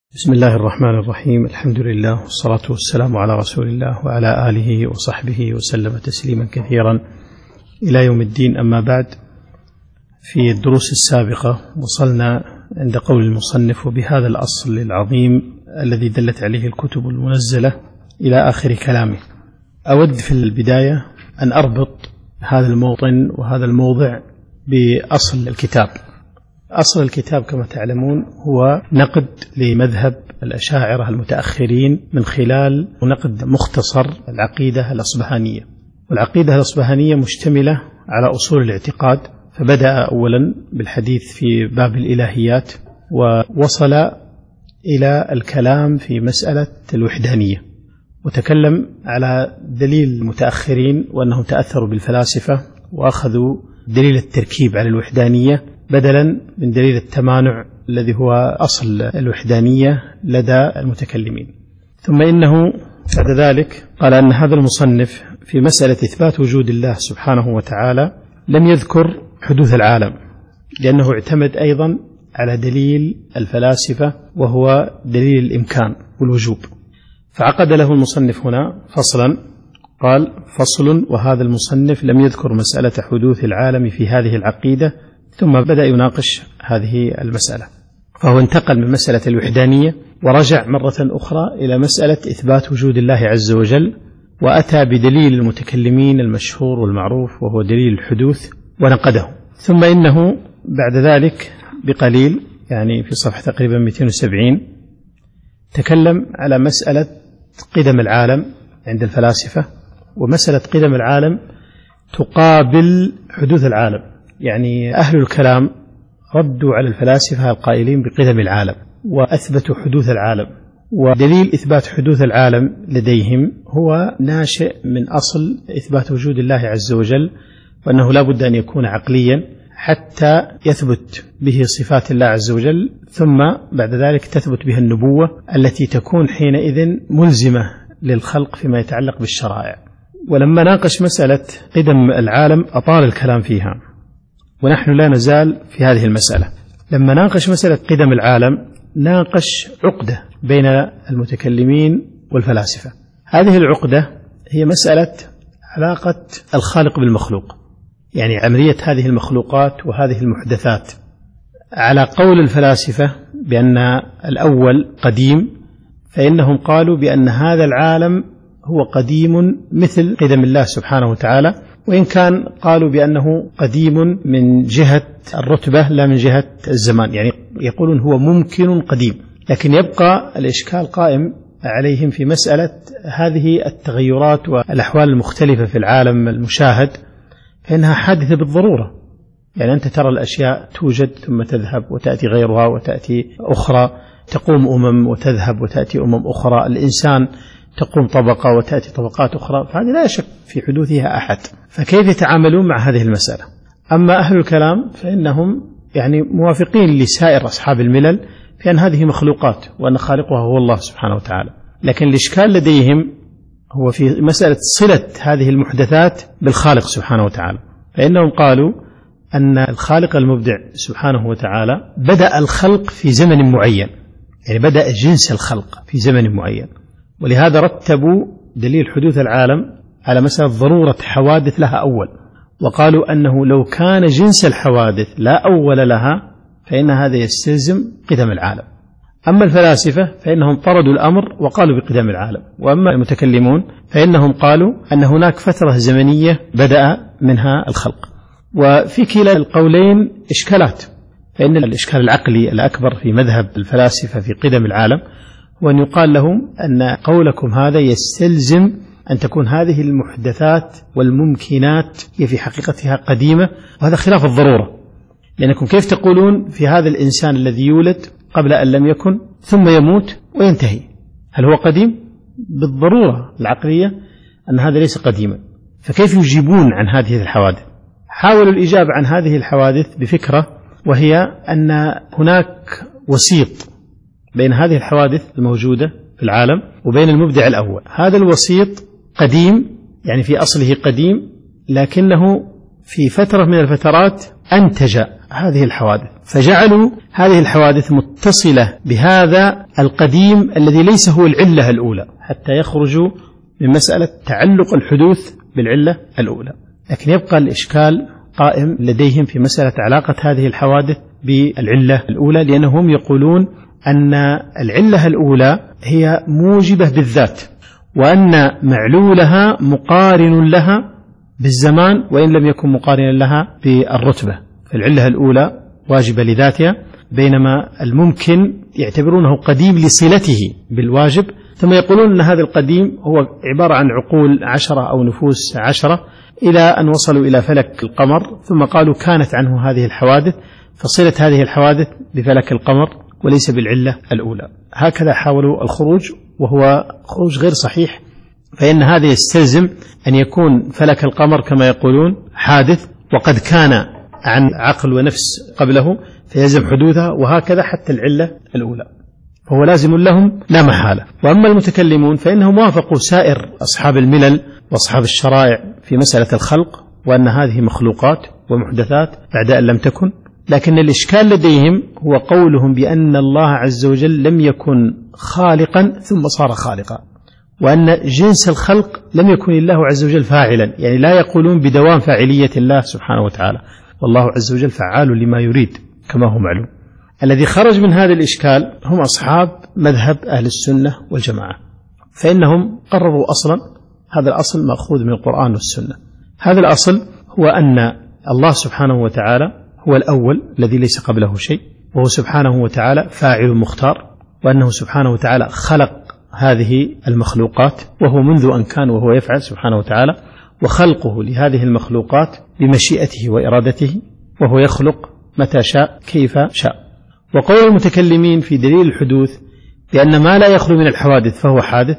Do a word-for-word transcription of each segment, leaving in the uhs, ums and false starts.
بسم الله الرحمن الرحيم. الحمد لله والصلاة والسلام على رسول الله وعلى آله وصحبه وسلم تسليما كثيرا إلى يوم الدين. أما بعد، في الدروس السابقة وصلنا عند قول المصنف: وبهذا الأصل العظيم الذي دلت عليه الكتب المنزلة إلى آخر كلامه. أود في البداية أن أربط هذا الموطن وهذا الموضع بأصل الكتاب. أصل الكتاب كما تعلمون هو نقد لمذهب الأشاعرة المتأخرين من خلال نقد مختصر العقيدة الأصبهانية. والعقيدة الأصبهانية مشتملة على أصول الاعتقاد، فبدأ أولا بالحديث في باب الإلهيات ووصل إلى الكلام في مسألة الوحدانية، وتكلم على دليل المتأخرين وأنهم تأثروا بالفلاسفة وأخذوا دليل التركيب على الوحدانية بدلا من دليل التمانع الذي هو أصل الوحدانية لدى المتكلمين. ثم إنه بعد ذلك قال أن هذا المصنف في مسألة إثبات وجود الله سبحانه وتعالى لم يذكر حدوث العالم، لأنه اعتمد أيضا على دليل الفلاسفة وهو دليل الإمكان والوجوب. فعقد له المصنف هنا فصلا، قال: فصل: وهذا المصنف لم يذكر مسألة حدوث العالم في هذه العقيدة. ثم بدأ يناقش هذه المسألة، فهو انتقل من مسألة الوحدانية ورجع مرة أخرى إلى مسألة إثبات وجود الله عز وجل، وأتى بدليل المتكلمين المشهور والمعروف وهو دليل الحدوث ونقده. ثم إنه بعد ذلك بقليل، يعني في صفحة تقريبا مئتين وسبعين، تكلم على مسألة قدم العالم عند الفلاسفة، ومسألة قدم العالم تقابل حدوث العالم. يعني أهل الكلام ردوا على الفلاسفة القائلين بقدم العالم وأثبتوا حدوث العالم، ودليل إثبات حدوث العالم لديهم هو ناشئ من أصل إثبات وجود الله عز وجل، وأنه لا بد أن يكون عقليا حتى يثبت به صفات الله عز وجل، ثم بعد ذلك تثبت به النبوة التي تكون حينئذ ملزمة للخلق فيما يتعلق بالشرائع. ولما ناقش مسألة قدم العالم أطال الكلام فيها، ونحن لا نزال في هذه المسألة. لما ناقش مسألة قدم العالم ناقش عقدة بين المتكلمين والفلاسفة. هذه العقدة هي مسألة علاقة الخالق بالمخلوق، يعني عملية هذه المخلوقات وهذه المحدثات. على قول الفلاسفة بأن الأول قديم، فإنهم قالوا بأن هذا العالم هو قديم مثل قدم الله سبحانه وتعالى، وإن كان قالوا بأنه قديم من جهة الرتبة لا من جهة الزمان، يعني يقولون هو ممكن قديم. لكن يبقى الإشكال قائم عليهم في مسألة هذه التغيرات والأحوال المختلفة في العالم المشاهد، فإنها حادثة بالضرورة. يعني أنت ترى الأشياء توجد ثم تذهب وتأتي غيرها وتأتي أخرى، تقوم أمم وتذهب وتأتي أمم أخرى، الإنسان تقوم طبقة وتأتي طبقات أخرى، فهذه لا شك في حدوثها أحد. فكيف يتعاملون مع هذه المسألة؟ أما أهل الكلام فإنهم يعني موافقين لسائر أصحاب الملل في أن هذه مخلوقات وأن خالقها هو الله سبحانه وتعالى، لكن الإشكال لديهم هو في مسألة صلة هذه المحدثات بالخالق سبحانه وتعالى. فإنهم قالوا أن الخالق المبدع سبحانه وتعالى بدأ الخلق في زمن معين، يعني بدأ جنس الخلق في زمن معين، ولهذا رتبوا دليل حدوث العالم على مسألة ضرورة حوادث لها أول، وقالوا أنه لو كان جنس الحوادث لا أول لها فإن هذا يستلزم قدم العالم. أما الفلاسفة فإنهم طردوا الأمر وقالوا بقدم العالم، وأما المتكلمون فإنهم قالوا أن هناك فترة زمنية بدأ منها الخلق. وفي كلا القولين إشكالات، فإن الإشكال العقلي الأكبر في مذهب الفلاسفة في قدم العالم وأن يقال لهم أن قولكم هذا يستلزم أن تكون هذه المحدثات والممكنات هي في حقيقتها قديمة، وهذا خلاف الضرورة. لأنكم كيف تقولون في هذا الإنسان الذي يولد قبل أن لم يكن ثم يموت وينتهي، هل هو قديم؟ بالضرورة العقلية أن هذا ليس قديما، فكيف يجيبون عن هذه الحوادث؟ حاولوا الإجابة عن هذه الحوادث بفكرة، وهي أن هناك وسيط بين هذه الحوادث الموجودة في العالم وبين المبدع الأول. هذا الوسيط قديم، يعني في أصله قديم، لكنه في فترة من الفترات أنتج هذه الحوادث، فجعلوا هذه الحوادث متصلة بهذا القديم الذي ليس هو العلة الأولى، حتى يخرجوا من مسألة تعلق الحدوث بالعلة الأولى. لكن يبقى الإشكال قائم لديهم في مسألة علاقة هذه الحوادث بالعلة الأولى، لأنهم يقولون أن العلة الأولى هي موجبة بالذات، وأن معلولها مقارن لها بالزمان وإن لم يكن مقارنا لها بالرتبة. فالعلة الأولى واجبة لذاتها، بينما الممكن يعتبرونه قديم لصلته بالواجب، ثم يقولون أن هذا القديم هو عبارة عن عقول عشرة أو نفوس عشرة إلى أن وصلوا إلى فلك القمر، ثم قالوا كانت عنه هذه الحوادث، فصلة هذه الحوادث بفلك القمر وليس بالعلة الأولى. هكذا حاولوا الخروج، وهو خروج غير صحيح، فإن هذا يستلزم أن يكون فلك القمر كما يقولون حادث وقد كان عن عقل ونفس قبله فيلزم حدوثها، وهكذا حتى العلة الأولى، فهو لازم لهم لا محالة. وأما المتكلمون فإنهم وافقوا سائر أصحاب الملل وأصحاب الشرائع في مسألة الخلق، وأن هذه مخلوقات ومحدثات بعد أن لم تكن، لكن الإشكال لديهم هو قولهم بأن الله عز وجل لم يكن خالقا ثم صار خالقا، وأن جنس الخلق لم يكن الله عز وجل فاعلا، يعني لا يقولون بدوام فاعلية الله سبحانه وتعالى، والله عز وجل فعال لما يريد كما هو معلوم. الذي خرج من هذا الإشكال هم أصحاب مذهب أهل السنة والجماعة، فإنهم قرروا أصلا، هذا الأصل مأخوذ من القرآن والسنة. هذا الأصل هو أن الله سبحانه وتعالى هو الأول الذي ليس قبله شيء، وهو سبحانه وتعالى فاعل مختار، وأنه سبحانه وتعالى خلق هذه المخلوقات وهو منذ أن كان وهو يفعل سبحانه وتعالى، وخلقه لهذه المخلوقات بمشيئته وإرادته، وهو يخلق متى شاء كيف شاء. وقول المتكلمين في دليل الحدوث بأن ما لا يخلو من الحوادث فهو حادث،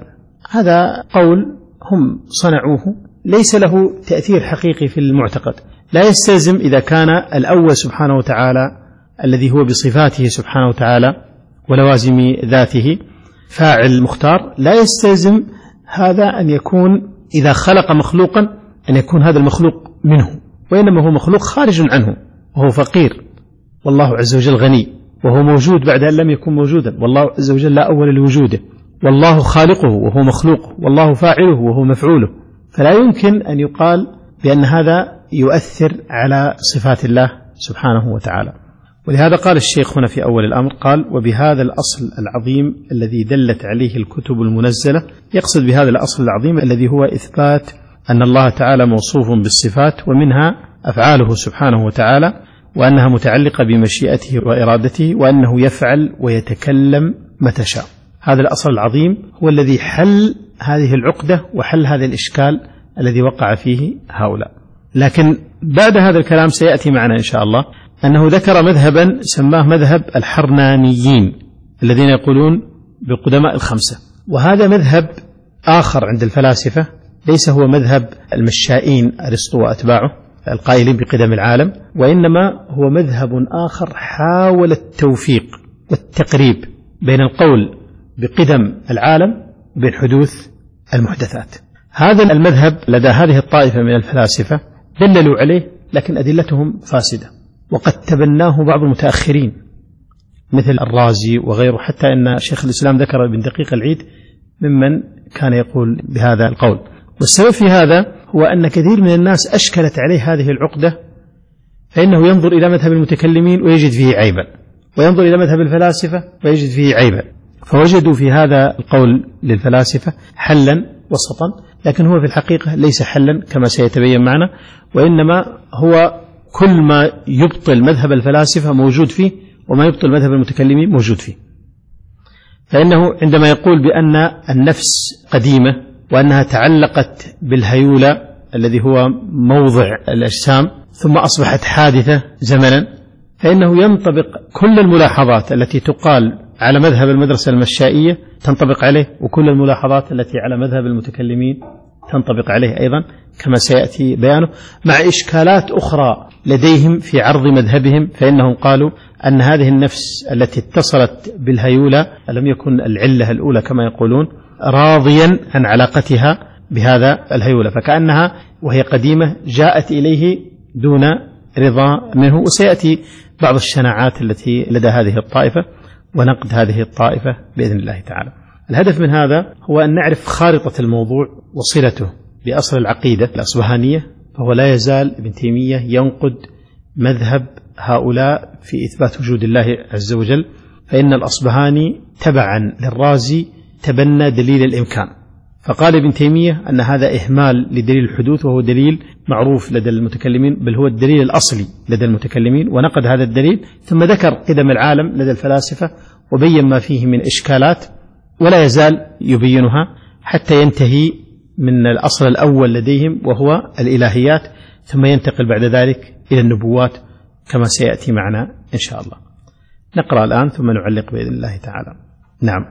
هذا قول هم صنعوه ليس له تأثير حقيقي في المعتقد، لا يستلزم إذا كان الأول سبحانه وتعالى الذي هو بصفاته سبحانه وتعالى ولوازم ذاته فاعل مختار، لا يستلزم هذا أن يكون إذا خلق مخلوقا أن يكون هذا المخلوق منه، وإنما هو مخلوق خارج عنه، وهو فقير والله عز وجل غني، وهو موجود بعد أن لم يكن موجودا والله عز وجل لا أول لوجوده، والله خالقه وهو مخلوقه، والله فاعله وهو مفعوله، فلا يمكن أن يقال بأن هذا يؤثر على صفات الله سبحانه وتعالى. ولهذا قال الشيخ هنا في أول الأمر، قال وبهذا الأصل العظيم الذي دلت عليه الكتب المنزلة، يقصد بهذا الأصل العظيم الذي هو إثبات أن الله تعالى موصوف بالصفات، ومنها أفعاله سبحانه وتعالى، وأنها متعلقة بمشيئته وإرادته، وأنه يفعل ويتكلم متى شاء. هذا الأصل العظيم هو الذي حل هذه العقدة وحل هذا الإشكال الذي وقع فيه هؤلاء. لكن بعد هذا الكلام سيأتي معنا إن شاء الله أنه ذكر مذهبا سماه مذهب الحرنانيين الذين يقولون بالقدماء الخمسة، وهذا مذهب آخر عند الفلاسفة، ليس هو مذهب المشائين أرسطو وأتباعه القائلين بقدم العالم، وإنما هو مذهب آخر حاول التوفيق والتقريب بين القول بقدم العالم وبين حدوث المحدثات. هذا المذهب لدى هذه الطائفة من الفلاسفة دللوا عليه، لكن أدلتهم فاسدة، وقد تبناه بعض المتأخرين مثل الرازي وغيره، حتى أن شيخ الإسلام ذكر ابن دقيق العيد ممن كان يقول بهذا القول. والسبب في هذا هو أن كثير من الناس أشكلت عليه هذه العقدة، فإنه ينظر إلى مذهب المتكلمين ويجد فيه عيبا، وينظر إلى مذهب الفلاسفة ويجد فيه عيبا، فوجدوا في هذا القول للفلاسفة حلا وسطا، لكن هو في الحقيقة ليس حلا كما سيتبين معنا، وإنما هو كل ما يبطل مذهب الفلاسفة موجود فيه، وما يبطل مذهب المتكلمين موجود فيه. فإنه عندما يقول بأن النفس قديمة وأنها تعلقت بالهيولى الذي هو موضع الأجسام ثم أصبحت حادثة زمنا، فإنه ينطبق كل الملاحظات التي تقال على مذهب المدرسة المشائية تنطبق عليه، وكل الملاحظات التي على مذهب المتكلمين تنطبق عليه أيضا كما سيأتي بيانه، مع إشكالات أخرى لديهم في عرض مذهبهم. فإنهم قالوا أن هذه النفس التي اتصلت بالهيولى لم يكن العلة الأولى كما يقولون راضيا عن علاقتها بهذا الهيولى، فكأنها وهي قديمة جاءت إليه دون رضا منه. وسيأتي بعض الشناعات التي لدى هذه الطائفة ونقد هذه الطائفة بإذن الله تعالى. الهدف من هذا هو أن نعرف خارطة الموضوع وصلته بأصل العقيدة الأصبهانية. فهو لا يزال ابن تيمية ينقد مذهب هؤلاء في إثبات وجود الله عز وجل، فإن الأصبهاني تبعا للرازي تبنى دليل الإمكان، فقال ابن تيمية أن هذا إهمال لدليل الحدوث، وهو دليل معروف لدى المتكلمين، بل هو الدليل الأصلي لدى المتكلمين، ونقد هذا الدليل ثم ذكر قدم العالم لدى الفلاسفة وبين ما فيه من إشكالات، ولا يزال يبينها حتى ينتهي من الأصل الأول لديهم وهو الإلهيات، ثم ينتقل بعد ذلك إلى النبوات كما سيأتي معنا إن شاء الله. نقرأ الآن ثم نعلق بإذن الله تعالى. نعم.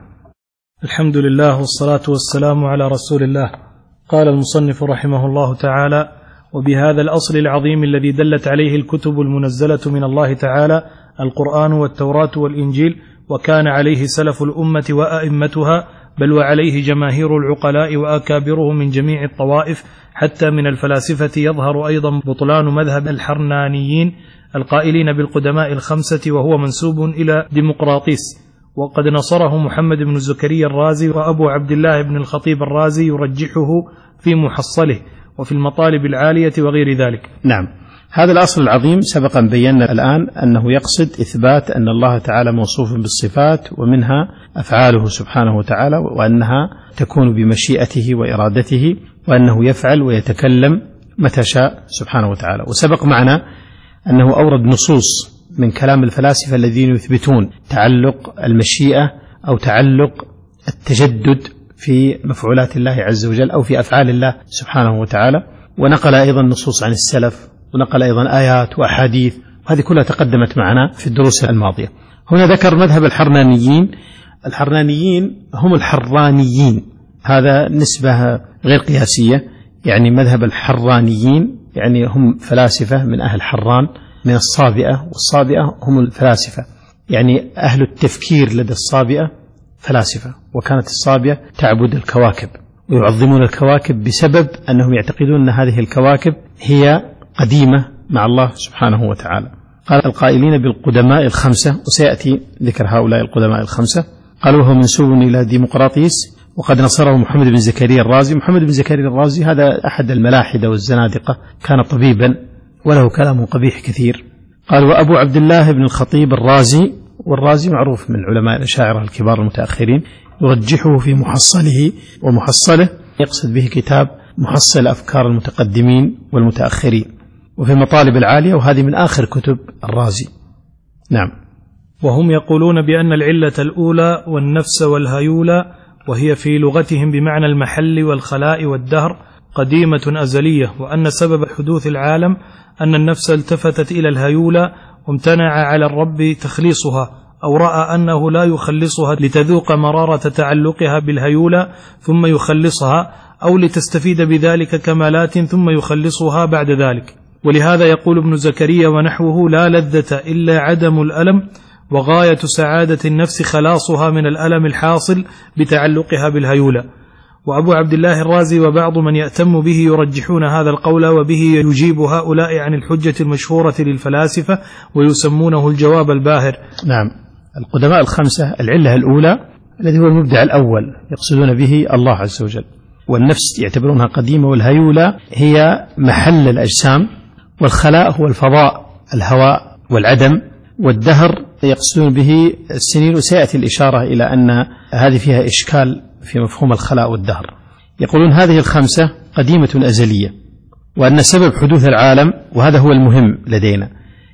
الحمد لله والصلاة والسلام على رسول الله. قال المصنف رحمه الله تعالى: وبهذا الأصل العظيم الذي دلت عليه الكتب المنزلة من الله تعالى، القرآن والتوراة والإنجيل، وكان عليه سلف الأمة وأئمتها، بل وعليه جماهير العقلاء وأكابرهم من جميع الطوائف، حتى من الفلاسفة يظهر أيضا بطلان مذهب الحرنانيين القائلين بالقدماء الخمسة، وهو منسوب إلى ديمقراطيس، وقد نصره محمد بن زكريا الرازي، وأبو عبد الله بن الخطيب الرازي يرجحه في محصله وفي المطالب العالية وغير ذلك. نعم. هذا الأصل العظيم سبقا بينا الآن أنه يقصد إثبات أن الله تعالى موصوف بالصفات، ومنها أفعاله سبحانه وتعالى، وأنها تكون بمشيئته وإرادته، وأنه يفعل ويتكلم متى شاء سبحانه وتعالى. وسبق معنا أنه أورد نصوص من كلام الفلاسفة الذين يثبتون تعلق المشيئة أو تعلق التجدد في مفعولات الله عز وجل أو في أفعال الله سبحانه وتعالى، ونقل أيضا نصوص عن السلف، ونقل أيضا آيات وأحاديث، هذه كلها تقدمت معنا في الدروس الماضية. هنا ذكر مذهب الحرنانيين. الحرنانيين هم الحرانيين، هذا نسبة غير قياسية، يعني مذهب الحرانيين يعني هم فلاسفة من أهل حران من الصابئة، والصابئة هم الفلاسفة، يعني أهل التفكير لدى الصابئة فلاسفة، وكانت الصابئة تعبد الكواكب ويعظمون الكواكب بسبب أنهم يعتقدون أن هذه الكواكب هي قديمة مع الله سبحانه وتعالى. قال القائلين بالقدماء الخمسة، وسيأتي ذكر هؤلاء القدماء الخمسة. قالوا هو منسوب إلى ديمقراطيس، وقد نصره محمد بن زكريا الرازي. محمد بن زكريا الرازي هذا أحد الملاحدة والزنادقة، كان طبيبا وله كلام قبيح كثير. قال وأبو عبد الله بن الخطيب الرازي، والرازي معروف من علماء الأشاعرة الكبار المتأخرين، يرجحه في محصله، ومحصله يقصد به كتاب محصل أفكار المتقدمين والمتأخرين، وفي المطالب العالية، وهذه من آخر كتب الرازي. نعم. وهم يقولون بأن العلة الأولى والنفس والهيولى، وهي في لغتهم بمعنى المحل والخلاء والدهر، قديمة أزلية، وأن سبب حدوث العالم أن النفس التفتت إلى الهيولى وامتنع على الرب تخليصها، أو رأى أنه لا يخلصها لتذوق مرارة تعلقها بالهيولى ثم يخلصها، أو لتستفيد بذلك كمالات ثم يخلصها بعد ذلك. ولهذا يقول ابن زكريا ونحوه: لا لذة إلا عدم الألم، وغاية سعادة النفس خلاصها من الألم الحاصل بتعلقها بالهيولى. وأبو عبد الله الرازي وبعض من يأتم به يرجحون هذا القول، وبه يجيب هؤلاء عن الحجة المشهورة للفلاسفة، ويسمونه الجواب الباهر. نعم. القدماء الخمسة، العلة الأولى الذي هو المبدع الأول، يقصدون به الله عز وجل، والنفس يعتبرونها قديمة، والهيولى هي محل الأجسام، والخلاء هو الفضاء الهواء والعدم، والدهر يقصدون به السنين، وسيأتي الإشارة إلى أن هذه فيها إشكال في مفهوم الخلاء والدهر. يقولون هذه الخمسة قديمة أزلية، وأن سبب حدوث العالم، وهذا هو المهم لدينا،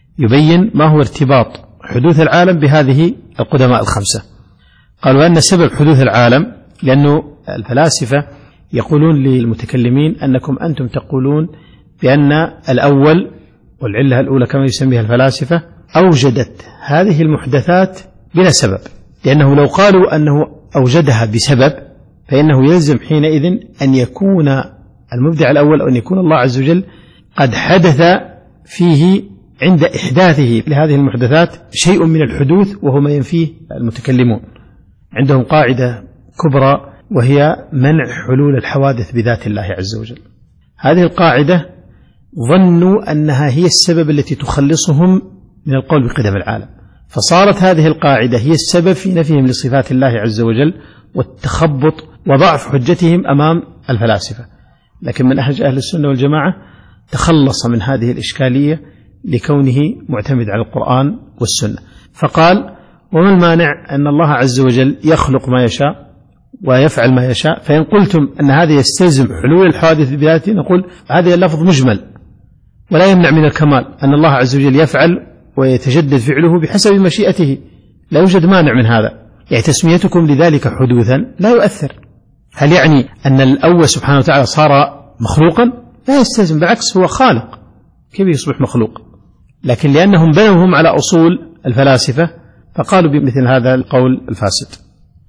يبين ما هو ارتباط حدوث العالم بهذه القدماء الخمسة. قالوا أن سبب حدوث العالم، لأنه الفلاسفة يقولون للمتكلمين أنكم أنتم تقولون بأن الأول، والعلة الأولى كما يسميها الفلاسفة، أوجدت هذه المحدثات بلا سبب، لأنه لو قالوا أنه أوجدها بسبب فإنه يلزم حينئذ أن يكون المبدع الأول، أو أن يكون الله عز وجل قد حدث فيه عند إحداثه لهذه المحدثات شيء من الحدوث، وهو ما ينفيه المتكلمون. عندهم قاعدة كبرى وهي منع حلول الحوادث بذات الله عز وجل. هذه القاعدة ظنوا أنها هي السبب التي تخلصهم من القول بقدم العالم، فصارت هذه القاعدة هي السبب في نفيهم لصفات الله عز وجل والتخبط وضعف حجتهم أمام الفلاسفة. لكن منهج أهل السنة والجماعة تخلص من هذه الإشكالية لكونه معتمد على القرآن والسنة، فقال: وما المانع أن الله عز وجل يخلق ما يشاء ويفعل ما يشاء، فإن قلتم أن هذا يستلزم حلول الحوادث بذاته نقول هذا اللفظ مجمل ولا يمنع من الكمال أن الله عز وجل يفعل ويتجدد فعله بحسب مشيئته، لا يوجد مانع من هذا. يعني تسميتكم لذلك حدوثا لا يؤثر. هل يعني أن الأول سبحانه وتعالى صار مخلوقا؟ لا يستلزم، بالعكس هو خالق، كيف يصبح مخلوق؟ لكن لأنهم بنوهم على أصول الفلاسفة فقالوا بمثل هذا القول الفاسد.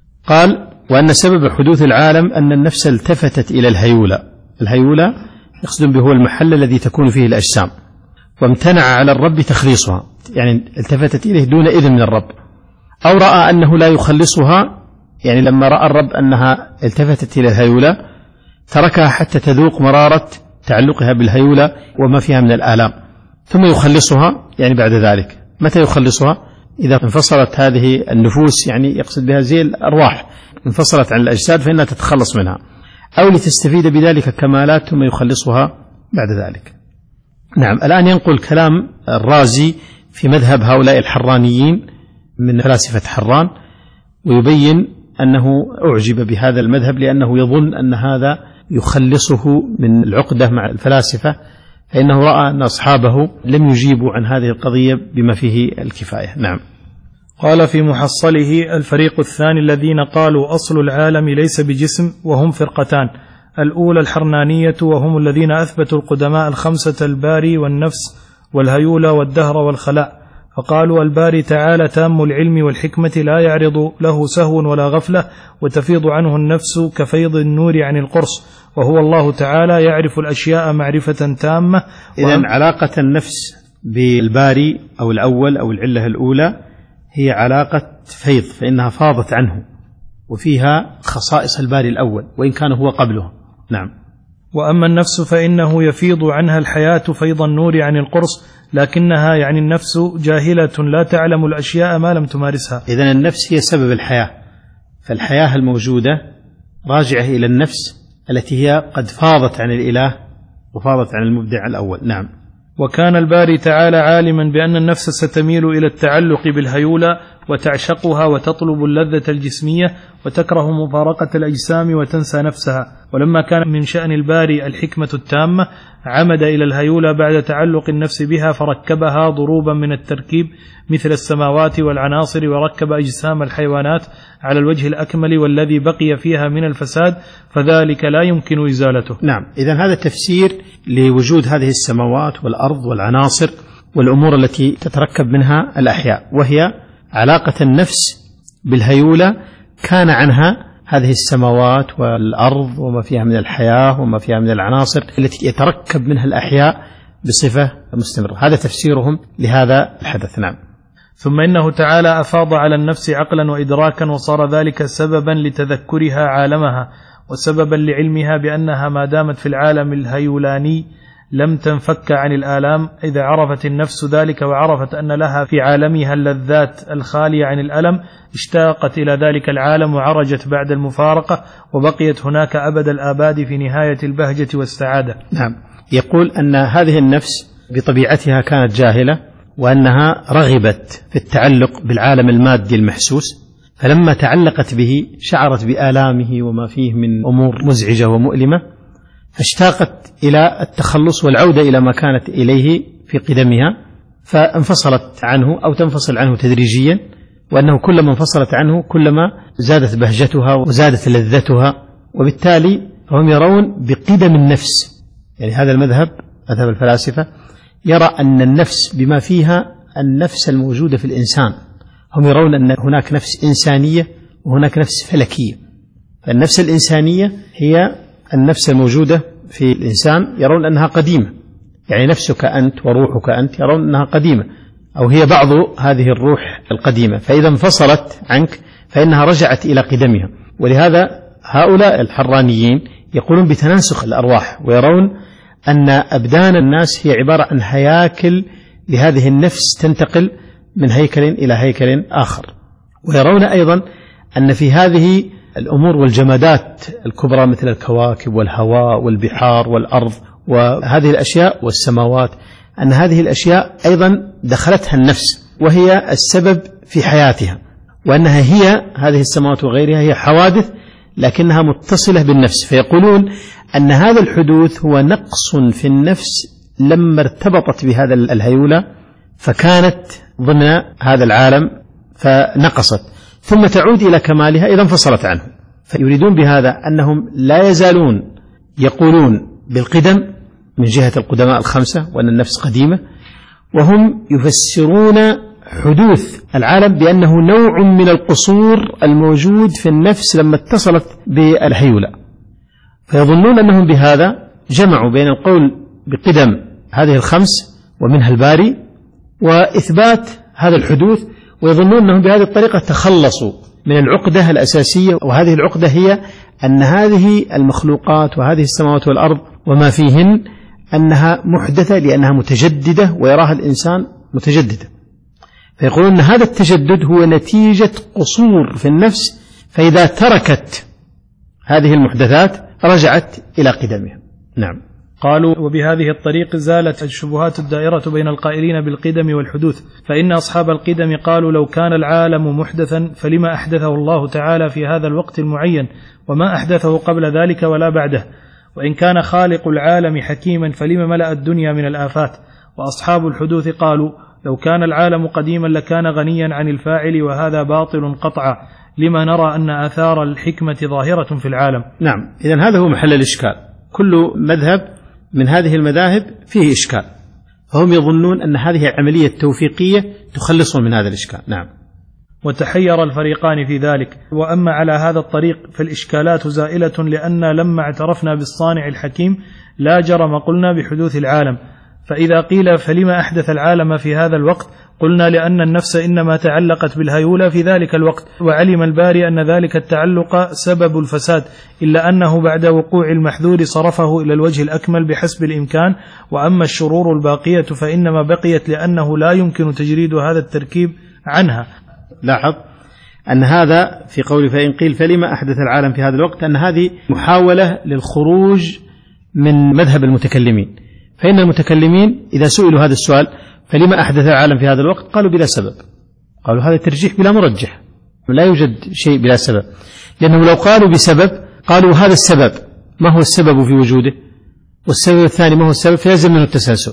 قال: وأن سبب حدوث العالم أن النفس التفتت إلى الهيولى. الهيولى يقصد به هو المحل الذي تكون فيه الأجسام، وامتنع على الرب تخليصها، يعني التفتت إليه دون إذن من الرب، أو رأى أنه لا يخلصها، يعني لما رأى الرب أنها التفتت إلى الهيولى تركها حتى تذوق مرارة تعلقها بالهيولى وما فيها من الآلام، ثم يخلصها. يعني بعد ذلك متى يخلصها؟ إذا انفصلت هذه النفوس، يعني يقصد بها زي الأرواح، انفصلت عن الأجساد فإنها تتخلص منها، أو لتستفيد بذلك كمالات ثم يخلصها بعد ذلك. نعم. الآن ينقل كلام الرازي في مذهب هؤلاء الحرانيين من فلاسفة حران، ويبين أنه أعجب بهذا المذهب لأنه يظن أن هذا يخلصه من العقدة مع الفلاسفة، فإنه رأى أن أصحابه لم يجيبوا عن هذه القضية بما فيه الكفاية. نعم. قال في محصله: الفريق الثاني الذين قالوا أصل العالم ليس بجسم، وهم فرقتان: الأولى الحرنانية وهم الذين أثبتوا القدماء الخمسة الباري والنفس والهيولى والدهر والخلاء، فقالوا الباري تعالى تام العلم والحكمة لا يعرض له سهو ولا غفلة، وتفيض عنه النفس كفيض النور عن القرص، وهو الله تعالى يعرف الأشياء معرفة تامة. إذن علاقة النفس بالباري أو الأول أو العلة الأولى هي علاقة فيض، فإنها فاضت عنه وفيها خصائص الباري الأول وإن كان هو قبله. نعم. وأما النفس فإنه يفيض عنها الحياة فيض النور عن القرص، لكنها يعني النفس جاهلة لا تعلم الأشياء ما لم تمارسها. إذن النفس هي سبب الحياة، فالحياة الموجودة راجعة إلى النفس التي هي قد فاضت عن الإله وفاضت عن المبدع الأول. نعم. وكان الباري تعالى عالما بأن النفس ستميل إلى التعلق بالهيولى وتعشقها وتطلب اللذة الجسمية وتكره مفارقة الأجسام وتنسى نفسها، ولما كان من شأن الباري الحكمة التامة عمد إلى الهيولى بعد تعلق النفس بها فركبها ضروبا من التركيب مثل السماوات والعناصر، وركب أجسام الحيوانات على الوجه الأكمل والذي بقي فيها من الفساد، فذلك لا يمكن إزالته. نعم. إذن هذا تفسير لوجود هذه السماوات والأرض والعناصر والأمور التي تتركب منها الأحياء، وهي علاقة النفس بالهيولى كان عنها هذه السماوات والأرض وما فيها من الحياة وما فيها من العناصر التي يتركب منها الأحياء بصفة مستمرة. هذا تفسيرهم لهذا الحدث. نعم. ثم إنه تعالى أفاض على النفس عقلا وإدراكا، وصار ذلك سببا لتذكرها عالمها وسببا لعلمها بأنها ما دامت في العالم الهيولاني لم تنفك عن الآلام. إذا عرفت النفس ذلك وعرفت أن لها في عالمها اللذات الخالية عن الألم اشتاقت إلى ذلك العالم وعرجت بعد المفارقة وبقيت هناك أبد الآباد في نهاية البهجة والسعادة. نعم. يقول أن هذه النفس بطبيعتها كانت جاهلة، وأنها رغبت في التعلق بالعالم المادي المحسوس، فلما تعلقت به شعرت بآلامه وما فيه من أمور مزعجة ومؤلمة، فاشتاقت إلى التخلص والعودة إلى ما كانت إليه في قدمها، فانفصلت عنه أو تنفصل عنه تدريجيا، وأنه كلما انفصلت عنه كلما زادت بهجتها وزادت لذتها، وبالتالي هم يرون بقدم النفس. يعني هذا المذهب مذهب الفلاسفة يرى أن النفس بما فيها النفس الموجودة في الإنسان، هم يرون أن هناك نفس إنسانية وهناك نفس فلكية. فالنفس الإنسانية هي النفس الموجودة في الإنسان، يرون أنها قديمة، يعني نفسك أنت وروحك أنت يرون أنها قديمة، أو هي بعض هذه الروح القديمة، فإذا انفصلت عنك فإنها رجعت إلى قدمها. ولهذا هؤلاء الحرانيين يقولون بتناسخ الأرواح، ويرون أن أبدان الناس هي عبارة عن هياكل لهذه النفس تنتقل من هيكل إلى هيكل آخر. ويرون أيضا أن في هذه الأمور والجمادات الكبرى مثل الكواكب والهواء والبحار والأرض وهذه الأشياء والسماوات، أن هذه الأشياء أيضا دخلتها النفس وهي السبب في حياتها، وأنها هي هذه السماوات وغيرها هي حوادث لكنها متصلة بالنفس. فيقولون أن هذا الحدوث هو نقص في النفس لما ارتبطت بهذا الهيولة فكانت ضمن هذا العالم فنقصت، ثم تعود إلى كمالها إذا انفصلت عنه. فيريدون بهذا أنهم لا يزالون يقولون بالقدم من جهة القدماء الخمسة وأن النفس قديمة، وهم يفسرون حدوث العالم بأنه نوع من القصور الموجود في النفس لما اتصلت بالهيولة. فيظنون أنهم بهذا جمعوا بين القول بقدم هذه الخمس ومنها الباري وإثبات هذا الحدوث، ويظنون أنهم بهذه الطريقة تخلصوا من العقدة الأساسية، وهذه العقدة هي أن هذه المخلوقات وهذه السماوات والأرض وما فيهن أنها محدثة لأنها متجددة ويراها الإنسان متجددة. فيقولون أن هذا التجدد هو نتيجة قصور في النفس، فإذا تركت هذه المحدثات رجعت إلى قدمها. نعم. قالوا وبهذه الطريق زالت الشبهات الدائرة بين القائلين بالقدم والحدوث، فإن أصحاب القدم قالوا لو كان العالم محدثا فلما أحدثه الله تعالى في هذا الوقت المعين وما أحدثه قبل ذلك ولا بعده، وإن كان خالق العالم حكيما فلما ملأ الدنيا من الآفات. وأصحاب الحدوث قالوا لو كان العالم قديما لكان غنيا عن الفاعل وهذا باطل قطعا، لما نرى أن آثار الحكمة ظاهرة في العالم. نعم، إذن هذا هو محل الإشكال. كل مذهب من هذه المذاهب فيه إشكال، فهم يظنون أن هذه عملية توفيقية تخلصهم من هذا الإشكال. نعم. وتحير الفريقان في ذلك. وأما على هذا الطريق فالإشكالات زائلة، لأن لما اعترفنا بالصانع الحكيم لا جرم قلنا بحدوث العالم. فإذا قيل فلما أحدث العالم في هذا الوقت قلنا لأن النفس إنما تعلقت بالهيولة في ذلك الوقت، وعلم الباري أن ذلك التعلق سبب الفساد، إلا أنه بعد وقوع المحذور صرفه إلى الوجه الأكمل بحسب الإمكان. وأما الشرور الباقية فإنما بقيت لأنه لا يمكن تجريد هذا التركيب عنها. لاحظ أن هذا في قول فإن قيل فلما أحدث العالم في هذا الوقت أن هذه محاولة للخروج من مذهب المتكلمين. فإن المتكلمين إذا سئلوا هذا السؤال فلما أحدث العالم في هذا الوقت قالوا بلا سبب. قالوا هذا ترجيح بلا مرجح، لا يوجد شيء بلا سبب، لأنه لو قالوا بسبب قالوا هذا السبب ما هو السبب في وجوده، والسبب الثاني ما هو السبب، فيلزم منه التسلسل،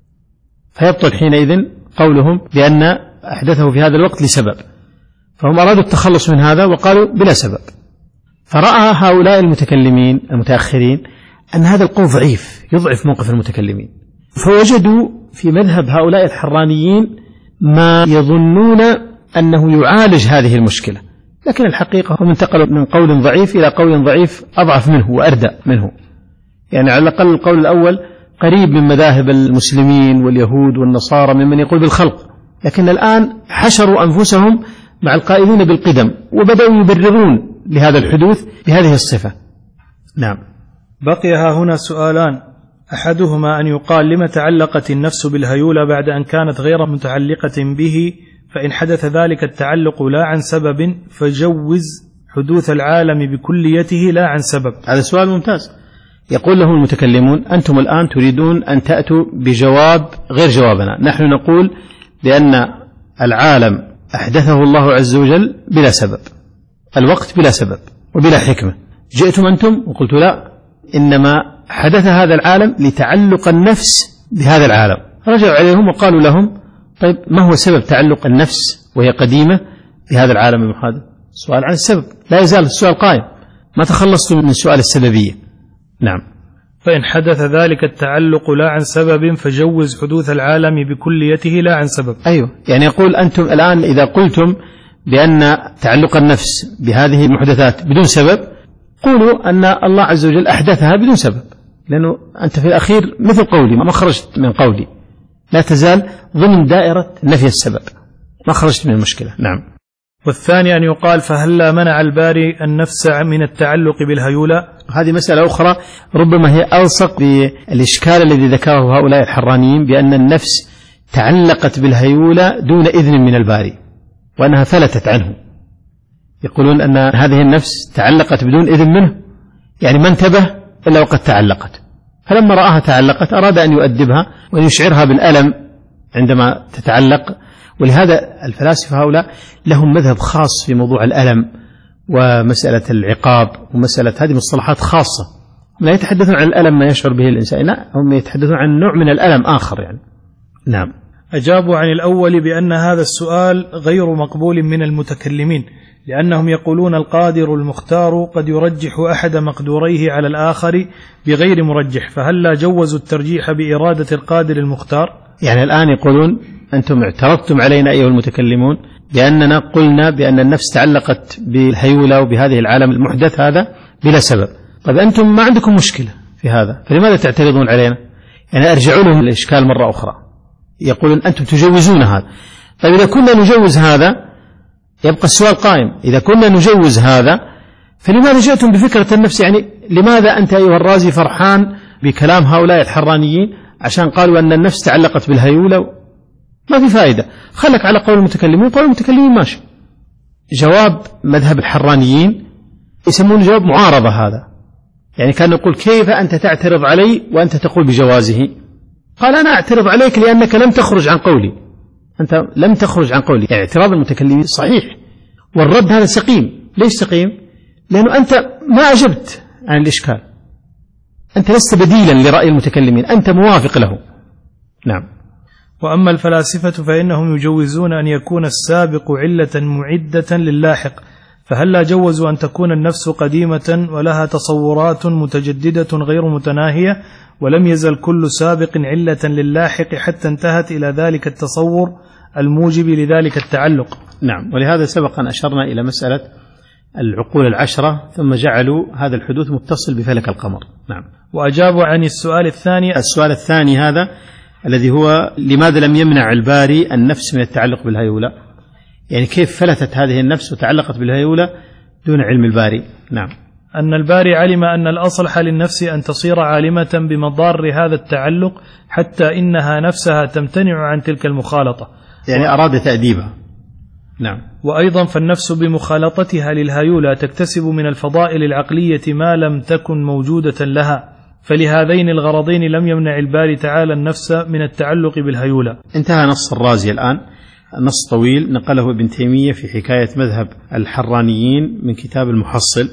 فيبطل حينئذ قولهم بأن أحدثه في هذا الوقت لسبب. فهم أرادوا التخلص من هذا وقالوا بلا سبب. فرأى هؤلاء المتكلمين المتأخرين أن هذا القول ضعيف يضعف موقف المتكلمين، فوجدوا في مذهب هؤلاء الحرانيين ما يظنون أنه يعالج هذه المشكلة، لكن الحقيقة هم انتقلوا من قول ضعيف إلى قول ضعيف أضعف منه وأردى منه. يعني على الأقل القول الأول قريب من مذاهب المسلمين واليهود والنصارى ممن يقول بالخلق، لكن الآن حشروا أنفسهم مع القائلين بالقدم وبدأوا يبررون لهذا الحدوث بهذه الصفة. نعم. بقي ها هنا سؤالان، أحدهما أن يقال لما تعلقت النفس بالهيولة بعد أن كانت غير متعلقة به، فإن حدث ذلك التعلق لا عن سبب فجوز حدوث العالم بكليته لا عن سبب. هذا سؤال ممتاز. يقول له المتكلمون أنتم الآن تريدون أن تأتوا بجواب غير جوابنا. نحن نقول بأن العالم أحدثه الله عز وجل بلا سبب، الوقت بلا سبب وبلا حكمة. جئتم أنتم وقلت لا، إنما حدث هذا العالم لتعلق النفس بهذا العالم. رجعوا عليهم وقالوا لهم طيب ما هو سبب تعلق النفس وهي قديمة بهذا العالم المحادث؟ سؤال عن السبب، لا يزال السؤال قائم، ما تخلصتم من سؤال السببية. نعم. فإن حدث ذلك التعلق لا عن سبب فجوز حدوث العالم بكليته لا عن سبب. أيوه، يعني يقول أنتم الآن إذا قلتم بأن تعلق النفس بهذه المحدثات بدون سبب، قولوا أن الله عز وجل أحدثها بدون سبب، لأنه أنت في الأخير مثل قولي ما خرجت من قولي، لا تزال ضمن دائرة نفي السبب، ما خرجت من المشكلة. نعم. والثاني أن يقال فهلا منع الباري النفس من التعلق بالهيولى. هذه مسألة أخرى ربما هي ألصق بالإشكال الذي ذكره هؤلاء الحرانيين بأن النفس تعلقت بالهيولى دون إذن من الباري وأنها فلتت عنه. يقولون أن هذه النفس تعلقت بدون إذن منه، يعني ما انتبه إلا وقد تعلقت، فلما رآها تعلقت أراد أن يؤدبها وأن يشعرها بالألم عندما تتعلق. ولهذا الفلاسفة هؤلاء لهم مذهب خاص في موضوع الألم ومسألة العقاب ومسألة هذه مصطلحات خاصة، لا يتحدثون عن الألم ما يشعر به الإنسان، لا هم يتحدثون عن نوع من الألم آخر يعني. نعم. أجابوا عن الأول بأن هذا السؤال غير مقبول من المتكلمين، لأنهم يقولون القادر المختار قد يرجح أحد مقدوريه على الآخر بغير مرجح، فهلا جوزوا الترجيح بإرادة القادر المختار؟ يعني الآن يقولون أنتم اعترضتم علينا أيها المتكلمون بأننا قلنا بأن النفس تعلقت بالهيولى وبهذه العالم المحدث هذا بلا سبب. طيب أنتم ما عندكم مشكلة في هذا، فلماذا تعترضون علينا؟ يعني أرجعوا لهم الإشكال مرة أخرى. يقولون أنتم تجوزون هذا. طيب إذا كنا نجوز هذا يبقى السؤال قائم، إذا كنا نجوز هذا فلماذا جئتم بفكرة النفس؟ يعني لماذا أنت أيها الرازي فرحان بكلام هؤلاء الحرانيين عشان قالوا أن النفس تعلقت بالهيولى؟ ما في فائدة، خلك على قول المتكلمين، قول المتكلمين ماشي. جواب مذهب الحرانيين يسمونه جواب معارضة هذا، يعني كان نقول كيف أنت تعترض علي وأنت تقول بجوازه؟ قال أنا أعترض عليك لأنك لم تخرج عن قولي، أنت لم تخرج عن قولي. يعني اعتراض المتكلمين صحيح، والرد هذا سقيم. ليش سقيم؟ لأنه أنت ما أجبت عن الإشكال، أنت لست بديلا لرأي المتكلمين، أنت موافق له. نعم. وأما الفلاسفة فإنهم يجوزون أن يكون السابق علة معدة للاحق، فهلا جوزوا أن تكون النفس قديمة ولها تصورات متجددة غير متناهية، ولم يزل كل سابق علة للاحق حتى انتهت إلى ذلك التصور الموجب لذلك التعلق. نعم. ولهذا سبق أن أشرنا إلى مسألة العقول العشرة ثم جعلوا هذا الحدوث متصل بفلك القمر. نعم. وأجابوا عن السؤال الثاني. السؤال الثاني هذا الذي هو لماذا لم يمنع الباري النفس من التعلق بالهيولى؟ يعني كيف فلتت هذه النفس وتعلقت بالهيولى دون علم الباري؟ نعم. أن الباري علم أن الأصلح للنفس أن تصير عالمة بمضار هذا التعلق حتى إنها نفسها تمتنع عن تلك المخالطة، يعني أراد تأديبها. نعم. وأيضا فالنفس بمخالطتها للهيولى تكتسب من الفضائل العقلية ما لم تكن موجودة لها، فلهذين الغرضين لم يمنع الباري تعالى النفس من التعلق بالهيولى. انتهى نص الرازي الآن، نص طويل نقله ابن تيمية في حكاية مذهب الحرانيين من كتاب المحصل،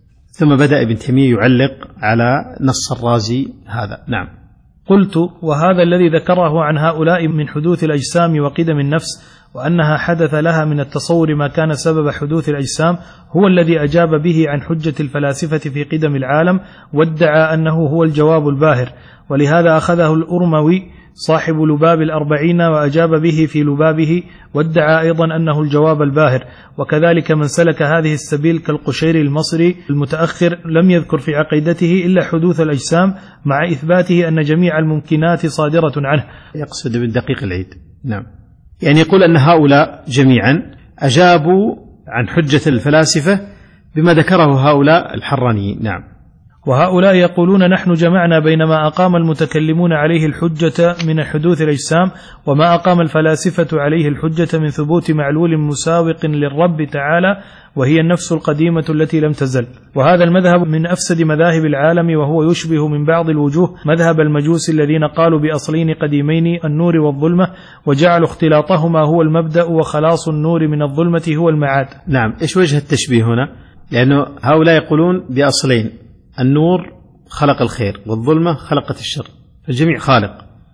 ثم بدأ ابن تيمية يعلق على نص الرازي هذا. نعم. قلت وهذا الذي ذكره عن هؤلاء من حدوث الأجسام وقدم النفس وأنها حدث لها من التصور ما كان سبب حدوث الأجسام هو الذي أجاب به عن حجة الفلاسفة في قدم العالم، وادعى أنه هو الجواب الباهر، ولهذا أخذه الأرموي صاحب لباب الأربعين وأجاب به في لبابه، وادعى أيضا أنه الجواب الباهر. وكذلك من سلك هذه السبيل كالقشيري المصري المتأخر لم يذكر في عقيدته إلا حدوث الأجسام مع إثباته أن جميع الممكنات صادرة عنه. يقصد بالدقيق العيد. نعم. يعني يقول أن هؤلاء جميعا أجابوا عن حجة الفلاسفة بما ذكره هؤلاء الحرانيين. نعم. وهؤلاء يقولون نحن جمعنا بين ما أقام المتكلمون عليه الحجة من حدوث الأجسام وما أقام الفلاسفة عليه الحجة من ثبوت معلول مساوق للرب تعالى، وهي النفس القديمة التي لم تزل. وهذا المذهب من أفسد مذاهب العالم، وهو يشبه من بعض الوجوه مذهب المجوس الذين قالوا بأصلين قديمين النور والظلمة، وجعلوا اختلاطهما هو المبدأ وخلاص النور من الظلمة هو المعاد. نعم. إيش وجه التشبيه هنا؟ لأنه هؤلاء يقولون بأصلين، النور خلق الخير والظلمة خلقت الشر، فالجميع خالق،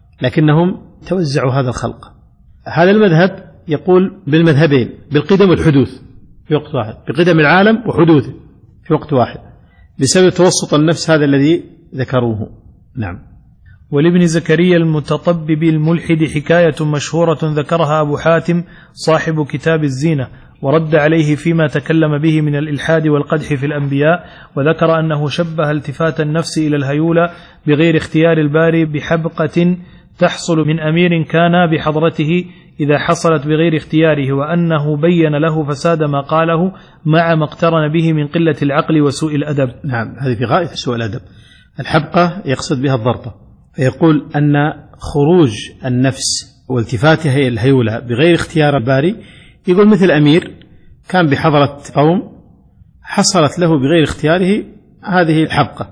لكنهم توزعوا هذا الخلق. هذا المذهب يقول بالمذهبين، بالقدم والحدوث في وقت واحد، بقدم العالم وحدوثه في وقت واحد، بسبب توسط النفس هذا الذي ذكروه. نعم. ولابن زكريا المتطبب الملحد حكاية مشهورة ذكرها أبو حاتم صاحب كتاب الزينة، ورد عليه فيما تكلم به من الإلحاد والقدح في الأنبياء، وذكر أنه شبه التفات النفس إلى الهيولى بغير اختيار الباري بحبقة تحصل من أمير كان بحضرته إذا حصلت بغير اختياره وأنه بين له فساد ما قاله مع ما اقترن به من قلة العقل وسوء الأدب. نعم، هذه في غاية سوء الأدب. الحبقة يقصد بها الضرطة، فيقول أن خروج النفس والتفاتها إلى الهيولة بغير اختيار الباري، يقول مثل أمير كان بحضرة قوم حصلت له بغير اختياره هذه الحبقة،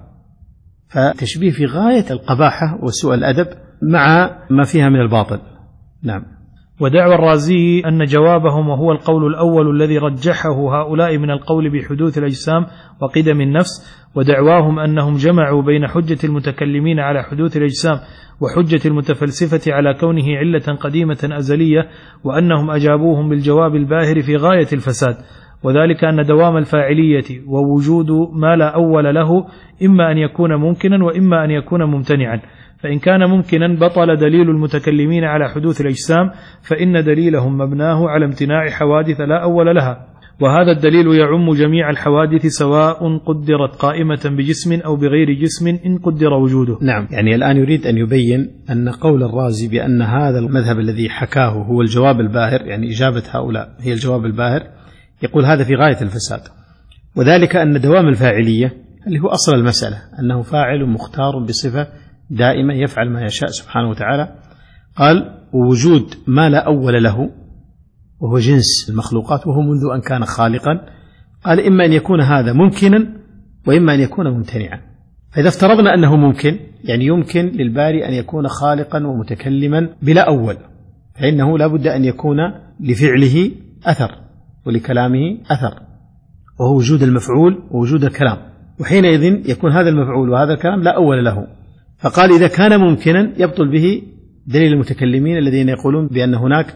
فتشبيه في غاية القباحة وسوء الأدب مع ما فيها من الباطل. نعم. ودعوى الرازي أن جوابهم، وهو القول الأول الذي رجحه هؤلاء من القول بحدوث الأجسام وقدم النفس، ودعواهم أنهم جمعوا بين حجة المتكلمين على حدوث الأجسام وحجة المتفلسفة على كونه علة قديمة أزلية، وأنهم أجابوهم بالجواب الباهر في غاية الفساد، وذلك أن دوام الفاعلية ووجود ما لا أول له إما أن يكون ممكنا وإما أن يكون ممتنعا، فإن كان ممكنا بطل دليل المتكلمين على حدوث الأجسام، فإن دليلهم مبناه على امتناع حوادث لا أول لها، وهذا الدليل يعم جميع الحوادث سواء قدرت قائمة بجسم أو بغير جسم إن قدر وجوده. نعم، يعني الآن يريد أن يبين أن قول الرازي بأن هذا المذهب الذي حكاه هو الجواب الباهر، يعني إجابة هؤلاء هي الجواب الباهر، يقول هذا في غاية الفساد، وذلك أن دوام الفاعلية اللي هو أصل المسألة أنه فاعل مختار بصفة دائما يفعل ما يشاء سبحانه وتعالى، قال ووجود ما لا أول له وهو جنس المخلوقات وهو منذ أن كان خالقا، قال إما أن يكون هذا ممكنا وإما أن يكون ممتنعا. فإذا افترضنا أنه ممكن، يعني يمكن للباري أن يكون خالقا ومتكلما بلا أول، فإنه لا بد أن يكون لفعله أثر ولكلامه أثر، وهو وجود المفعول ووجود الكلام، وحينئذ يكون هذا المفعول وهذا الكلام لا أول له. فقال إذا كان ممكنا يبطل به دليل المتكلمين الذين يقولون بأن هناك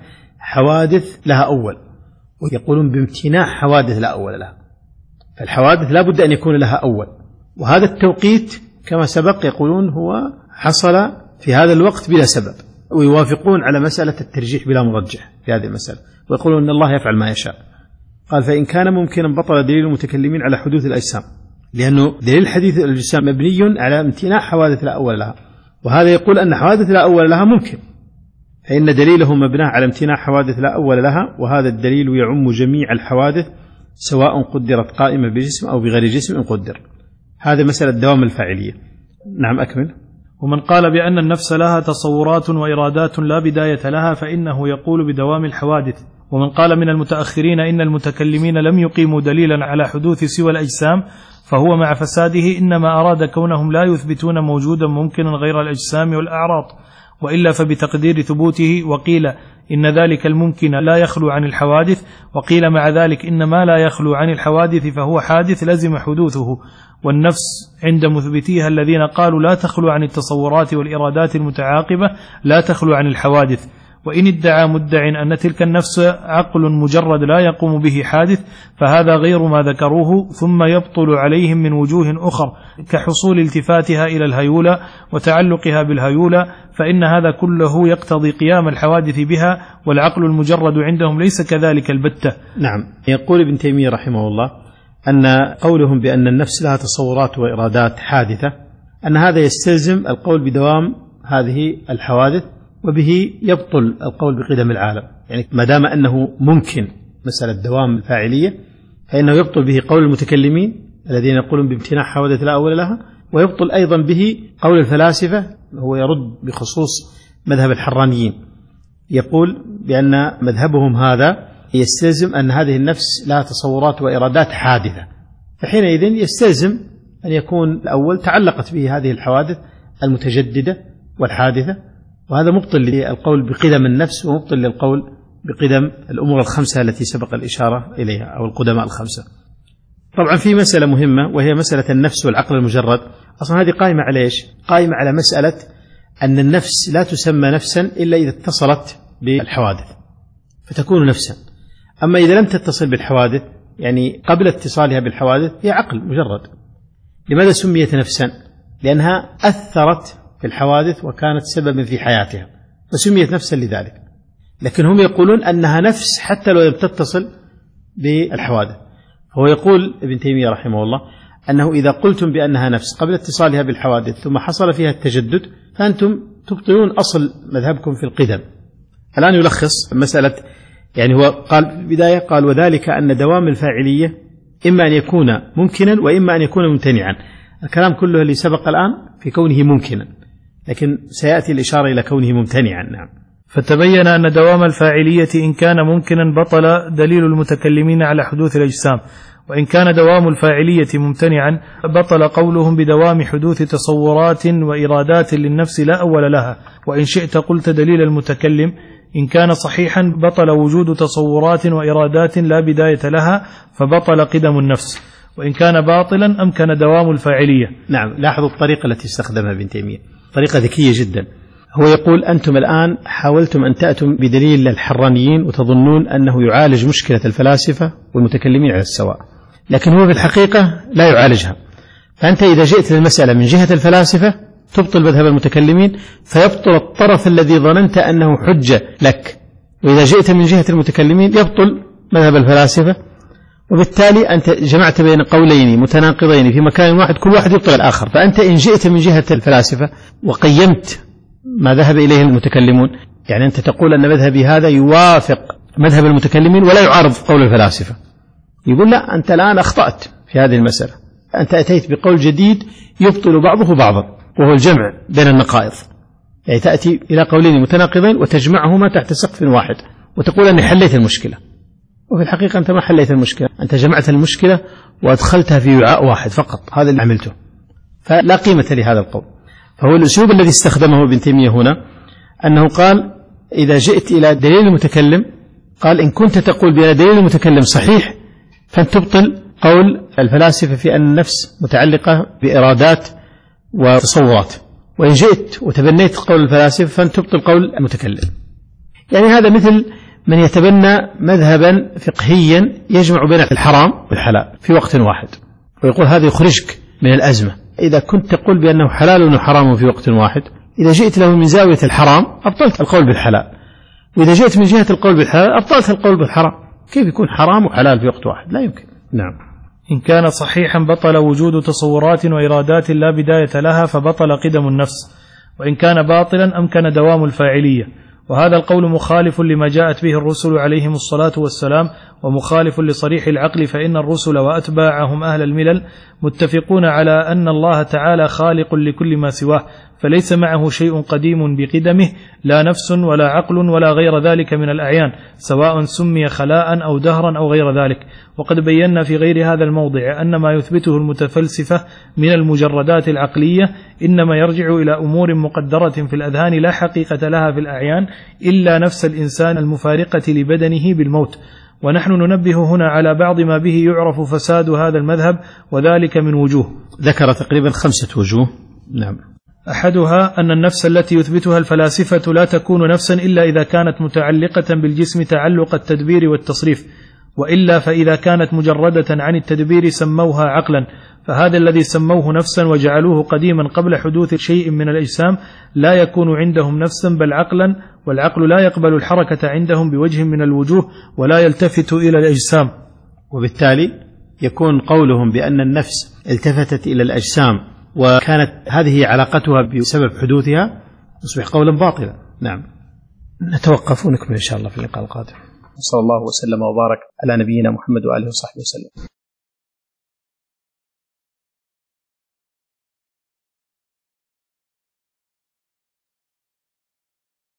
حوادث لها أول، ويقولون بامتناع حوادث لا أول لها، فالحوادث لا بد أن يكون لها أول، وهذا التوقيت كما سبق يقولون هو حصل في هذا الوقت بلا سبب، ويوافقون على مسألة الترجيح بلا مرجح في هذه المسألة، ويقولون أن الله يفعل ما يشاء. قال فإن كان ممكنا بطل دليل المتكلمين على حدوث الأجسام، لأنه دليل حديث الأجسام مبني على امتناع حوادث لا أول لها، وهذا يقول أن حوادث لا أول لها ممكن، فإن دليله مبناه على امتناع حوادث لا أول لها، وهذا الدليل يعم جميع الحوادث سواء قدرت قائمة بجسم أو بغير جسم إن قدر. هذا مسألة دوام الفاعلية. نعم أكمل. ومن قال بأن النفس لها تصورات وإرادات لا بداية لها فإنه يقول بدوام الحوادث. ومن قال من المتأخرين إن المتكلمين لم يقيموا دليلا على حدوث سوى الأجسام فهو مع فساده إنما أراد كونهم لا يثبتون موجودا ممكنا غير الأجسام والأعراض، وإلا فبتقدير ثبوته. وقيل إن ذلك الممكن لا يخلو عن الحوادث، وقيل مع ذلك إن ما لا يخلو عن الحوادث فهو حادث لزم حدوثه. والنفس عند مثبتيها الذين قالوا لا تخلو عن التصورات والإرادات المتعاقبة لا تخلو عن الحوادث. وإن ادعى مدع أن تلك النفس عقل مجرد لا يقوم به حادث فهذا غير ما ذكروه، ثم يبطل عليهم من وجوه أخر كحصول التفاتها إلى الهيولة وتعلقها بالهيولة، فإن هذا كله يقتضي قيام الحوادث بها، والعقل المجرد عندهم ليس كذلك البتة. نعم. يقول ابن تيمية رحمه الله أن قولهم بأن النفس لها تصورات وإرادات حادثة أن هذا يستلزم القول بدوام هذه الحوادث، وبه يبطل القول بقدم العالم. يعني ما دام أنه ممكن مسألة دوام الفاعلية فإنه يبطل به قول المتكلمين الذين يقولون بامتناع حوادث لا أول لها، ويبطل أيضا به قول الفلاسفة، هو يرد بخصوص مذهب الحرانيين، يقول بأن مذهبهم هذا يستلزم أن هذه النفس لها تصورات وإرادات حادثة، فحينئذ يستلزم أن يكون الأول تعلقت به هذه الحوادث المتجددة والحادثة، وهذا مبطل للقول بقدم النفس ومبطل للقول بقدم الأمور الخمسة التي سبق الإشارة إليها أو القدماء الخمسة. طبعا في مسألة مهمة وهي مسألة النفس والعقل المجرد. أصلا هذه قائمة على إيش؟ قائمة على مسألة أن النفس لا تسمى نفسا إلا إذا اتصلت بالحوادث فتكون نفسا، أما إذا لم تتصل بالحوادث يعني قبل اتصالها بالحوادث هي عقل مجرد. لماذا سميت نفسا؟ لأنها أثرت في الحوادث وكانت سببا في حياتها فسميت نفسا لذلك، لكن هم يقولون أنها نفس حتى لو لم تتصل بالحوادث. هو يقول ابن تيمية رحمه الله أنه إذا قلتم بأنها نفس قبل اتصالها بالحوادث ثم حصل فيها التجدد فأنتم تبطلون أصل مذهبكم في القدم الآن يلخص مسألة، يعني هو قال في البداية قال وذلك أن دوام الفاعلية إما أن يكون ممكنا وإما أن يكون ممتنعا. الكلام كله اللي سبق الآن في كونه ممكنا، لكن سيأتي الإشارة إلى كونه ممتنعا. نعم. فتبين أن دوام الفاعلية إن كان ممكنا بطل دليل المتكلمين على حدوث الأجسام، وإن كان دوام الفاعلية ممتنعا بطل قولهم بدوام حدوث تصورات وإرادات للنفس لا أول لها. وإن شئت قلت دليل المتكلم إن كان صحيحا بطل وجود تصورات وإرادات لا بداية لها فبطل قدم النفس، وإن كان باطلا أمكن دوام الفاعلية. نعم. لاحظوا الطريقة التي استخدمها ابن تيمية، طريقة ذكية جدا. هو يقول أنتم الآن حاولتم أن تأتوا بدليل للحرانيين وتظنون أنه يعالج مشكلة الفلاسفة والمتكلمين على السواء، لكن هو في الحقيقة لا يعالجها. فأنت إذا جئت للمسألة من جهة الفلاسفة تبطل مذهب المتكلمين فيبطل الطرف الذي ظننت أنه حجة لك، وإذا جئت من جهة المتكلمين يبطل مذهب الفلاسفة، وبالتالي أنت جمعت بين قولين متناقضين في مكان واحد كل واحد يبطل الآخر. فأنت إن جئت من جهة الفلاسفة وقيمت ما ذهب إليه المتكلمون، يعني أنت تقول أن مذهبي هذا يوافق مذهب المتكلمين ولا يعارض قول الفلاسفة، يقول لا أنت الآن أخطأت في هذه المسألة، أنت أتيت بقول جديد يبطل بعضه بعضا وهو الجمع بين النقائض، يعني تأتي إلى قولين متناقضين وتجمعهما تحت سقف واحد وتقول أني حليت المشكلة، وفي الحقيقة أنت ما حليت المشكلة، أنت جمعت المشكلة وأدخلتها في وعاء واحد فقط، هذا اللي عملته، فلا قيمة لهذا القول. فهو الأسلوب الذي استخدمه ابن تيمية هنا أنه قال إذا جئت إلى دليل المتكلم قال إن كنت تقول بأن دليل المتكلم صحيح فأنت تبطل قول الفلاسفة في أن النفس متعلقة بإرادات وتصورات، وإن جئت وتبنيت قول الفلاسفة فأنت تبطل قول المتكلم. يعني هذا مثل من يتبنى مذهبا فقهيا يجمع بين الحرام والحلال في وقت واحد ويقول هذا يخرجك من الأزمة. إذا كنت تقول بأنه حلال وحرام في وقت واحد، إذا جئت له من زاوية الحرام أبطلت القول بالحلال، وإذا جئت من جهة القول بالحلال أبطلت القول بالحرام. كيف يكون حرام وحلال في وقت واحد؟ لا يمكن. نعم. إن كان صحيحا بطل وجود تصورات وإرادات لا بداية لها فبطل قدم النفس، وإن كان باطلا أمكن دوام الفاعلية. وهذا القول مخالف لما جاءت به الرسل عليهم الصلاة والسلام، ومخالف لصريح العقل، فإن الرسل وأتباعهم أهل الملل متفقون على أن الله تعالى خالق لكل ما سواه، فليس معه شيء قديم بقدمه، لا نفس ولا عقل ولا غير ذلك من الأعيان، سواء سمي خلاء أو دهرا أو غير ذلك. وقد بينا في غير هذا الموضع أن ما يثبته المتفلسفة من المجردات العقلية إنما يرجع إلى أمور مقدرة في الأذهان لا حقيقة لها في الأعيان إلا نفس الإنسان المفارقة لبدنه بالموت. ونحن ننبه هنا على بعض ما به يعرف فساد هذا المذهب، وذلك من وجوه. ذكر تقريبا خمسة وجوه. نعم. أحدها أن النفس التي يثبتها الفلاسفة لا تكون نفسا إلا إذا كانت متعلقة بالجسم تعلق التدبير والتصريف، وإلا فإذا كانت مجردة عن التدبير سموها عقلا، فهذا الذي سموه نفسا وجعلوه قديما قبل حدوث شيء من الأجسام لا يكون عندهم نفسا بل عقلا، والعقل لا يقبل الحركة عندهم بوجه من الوجوه ولا يلتفت إلى الأجسام. وبالتالي يكون قولهم بأن النفس التفتت إلى الأجسام وكانت هذه علاقتها بسبب حدوثها يصبح قولا باطلا. نعم. نتوقف ونكمل إن شاء الله في اللقاء القادم. صلى الله وسلم وبارك على نبينا محمد وآله وصحبه وسلم.